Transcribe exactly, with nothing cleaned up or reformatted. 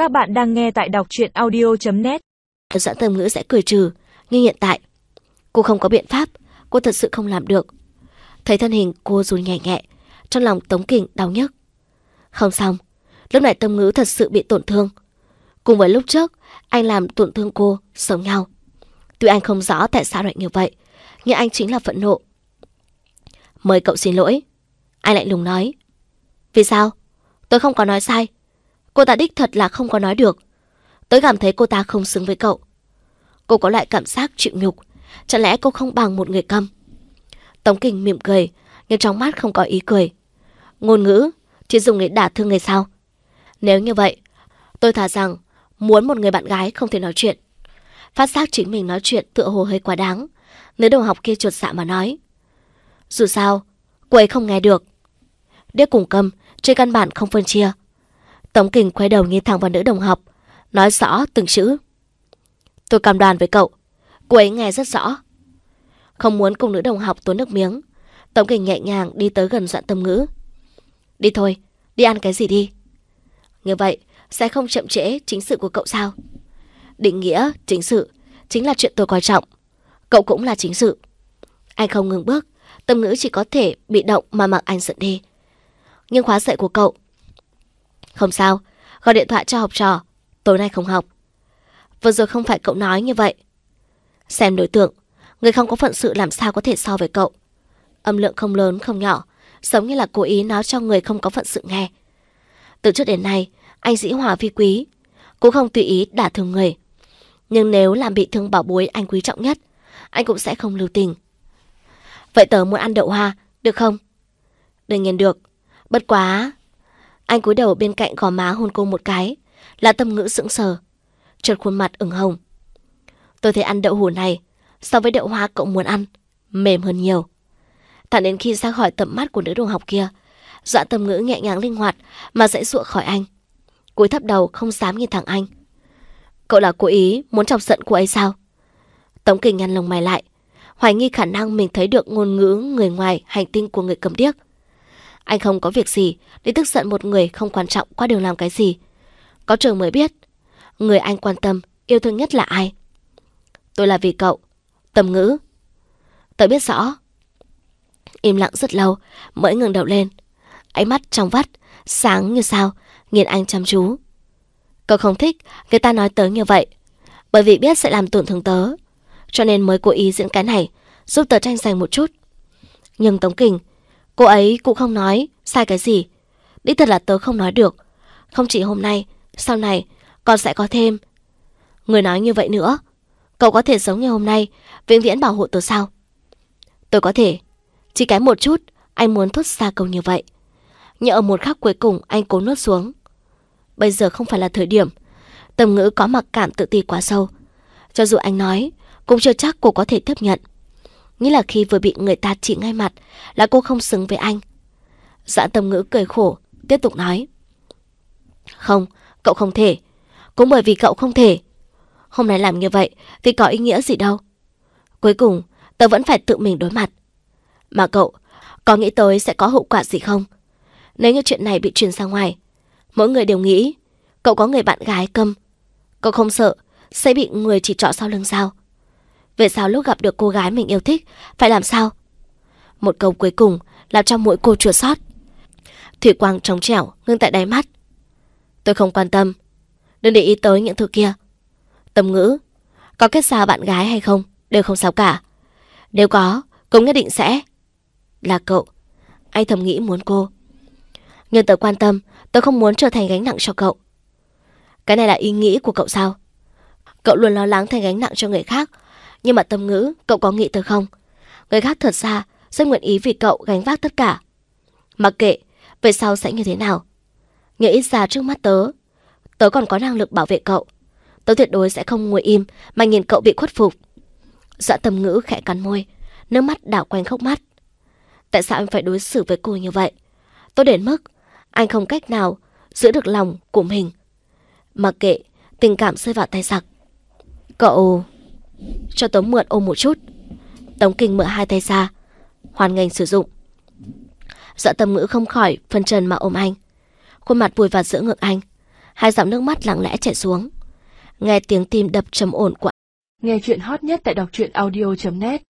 Các bạn đang nghe tại đọc truyện audio chấm net. Doãn Tâm Ngữ sẽ cười trừ, nhưng hiện tại cô không có biện pháp, cô thật sự không làm được. Thấy thân hình cô run nhẹ nhẹ, trong lòng Tống Kình đau nhức. Không xong, lúc này Tâm Ngữ thật sự bị tổn thương. Cùng với lúc trước, anh làm tổn thương cô, giống nhau. Tuy anh không rõ tại sao lại như vậy, nhưng anh chính là phẫn nộ. Mời cậu xin lỗi. Anh lạnh lùng nói. Vì sao? Tôi không có nói sai. Cô ta đích thật là không có nói được. Tôi cảm thấy cô ta không xứng với cậu. Cô có loại cảm giác chịu nhục. Chẳng lẽ cô không bằng một người câm? Tống Kình mỉm cười, nhưng trong mắt không có ý cười. Ngôn ngữ chỉ dùng để đả thương người sao? Nếu như vậy, tôi thà rằng muốn một người bạn gái không thể nói chuyện. Phát giác chính mình nói chuyện tựa hồ hơi quá đáng. Nữ đồng học kia chuột dạ mà nói. Dù sao, cô ấy không nghe được. Điếc cùng câm, trên căn bản không phân chia. Tống Kình quay đầu nhìn thẳng vào nữ đồng học, nói rõ từng chữ. Tôi cam đoan với cậu, cô ấy nghe rất rõ. Không muốn cùng nữ đồng học tốn nước miếng, Tống Kình nhẹ nhàng đi tới gần Doãn Tâm Ngữ. Đi thôi, đi ăn cái gì đi. Như vậy sẽ không chậm trễ chính sự của cậu sao? Định nghĩa chính sự chính là chuyện tôi coi trọng. Cậu cũng là chính sự. Anh không ngừng bước, Tâm Ngữ chỉ có thể bị động mà mặc anh dẫn đi. Nhưng khóa dạy của cậu. Không sao, gọi điện thoại cho học trò, tối nay không học. Vừa rồi không phải cậu nói như vậy. Xem đối tượng, người không có phận sự làm sao có thể so với cậu. Âm lượng không lớn không nhỏ, giống như là cố ý nói cho người không có phận sự nghe. Từ trước đến nay, anh dĩ hòa vi quý, cũng không tùy ý đả thương người. Nhưng nếu làm bị thương bảo bối anh quý trọng nhất, anh cũng sẽ không lưu tình. Vậy tớ muốn ăn đậu hoa, được không? Đương nhiên được, bất quá. Anh cúi đầu bên cạnh gò má hôn cô một cái, là Tâm Ngữ sững sờ, chợt khuôn mặt ửng hồng. Tôi thấy ăn đậu hũ này so với đậu hoa cậu muốn ăn mềm hơn nhiều. Thẳng đến khi ra khỏi tầm mắt của nữ đồng học kia, Doãn Tâm Ngữ nhẹ nhàng linh hoạt mà dãy dụa khỏi anh, cúi thấp đầu không dám nhìn thẳng anh. Cậu là cố ý muốn chọc giận cô ấy sao? Tống Kình nhăn lông mày lại, hoài nghi khả năng mình thấy được ngôn ngữ người ngoài hành tinh của người cầm điếc. Anh không có việc gì để tức giận một người không quan trọng qua đường làm cái gì. Có trường mới biết, người anh quan tâm, yêu thương nhất là ai. Tôi là vì cậu. Tâm Ngữ. Tớ biết rõ. Im lặng rất lâu mới ngẩng đầu lên, ánh mắt trong vắt, sáng như sao, nhìn anh chăm chú. Cậu không thích người ta nói tớ như vậy, bởi vì biết sẽ làm tổn thương tớ, cho nên mới cố ý diễn cái này, giúp tớ tranh giành một chút. Nhưng Tống Kình, cô ấy cũng không nói sai cái gì. Đích thật là tớ không nói được. Không chỉ hôm nay, sau này còn sẽ có thêm. Người nói như vậy nữa, cậu có thể giống như hôm nay vĩnh viễn bảo hộ tớ sao? Tôi có thể. Chỉ cái một chút anh muốn thốt ra câu như vậy, nhưng ở một khắc cuối cùng anh cố nuốt xuống. Bây giờ không phải là thời điểm. Tâm Ngữ có mặc cảm tự ti quá sâu, cho dù anh nói cũng chưa chắc cô có thể tiếp nhận. Nghĩ là khi vừa bị người ta chỉ ngay mặt là cô không xứng với anh. Doãn Tâm Ngữ cười khổ, tiếp tục nói. Không, cậu không thể. Cũng bởi vì cậu không thể. Hôm nay làm như vậy thì có ý nghĩa gì đâu. Cuối cùng tớ vẫn phải tự mình đối mặt. Mà cậu có nghĩ tới sẽ có hậu quả gì không? Nếu như chuyện này bị truyền ra ngoài, mỗi người đều nghĩ cậu có người bạn gái câm. Cậu không sợ sẽ bị người chỉ trỏ sau lưng sao? Về sao lúc gặp được cô gái mình yêu thích phải làm sao? Một câu cuối cùng làm cho mỗi cô chua xót. Thủy quang trống trẻo ngưng tại đáy mắt. Tôi không quan tâm. Đừng để ý tới những thứ kia. Tâm Ngữ, có kết giao bạn gái hay không đều không sao cả. Nếu có, cũng nhất định sẽ là cậu. Anh thầm nghĩ muốn cô. Nhưng tớ quan tâm, tớ không muốn trở thành gánh nặng cho cậu. Cái này là ý nghĩ của cậu sao? Cậu luôn lo lắng thành gánh nặng cho người khác. Nhưng mà Tâm Ngữ, cậu có nghĩ tớ không? Người khác thật ra rất nguyện ý vì cậu gánh vác tất cả. Mặc kệ về sau sẽ như thế nào, nhưng ít ra trước mắt tớ, tớ còn có năng lực bảo vệ cậu. Tớ tuyệt đối sẽ không ngồi im mà nhìn cậu bị khuất phục. Doãn Tâm Ngữ khẽ cắn môi, nước mắt đảo quanh khóc mắt. Tại sao anh phải đối xử với cô như vậy? Tôi đến mức anh không cách nào giữ được lòng của mình. Mặc kệ tình cảm rơi vào tay giặc. Cậu cho tớ mượn ôm một chút. Tống Kình mở hai tay ra, hoan nghênh sử dụng. Doãn Tâm Ngữ không khỏi phân trần mà ôm anh, khuôn mặt vùi vào giữa ngực anh. Hai dòng nước mắt lặng lẽ chảy xuống. Nghe tiếng tim đập trầm ổn của Nghe chuyện hot nhất tại đọc truyện audio chấm net.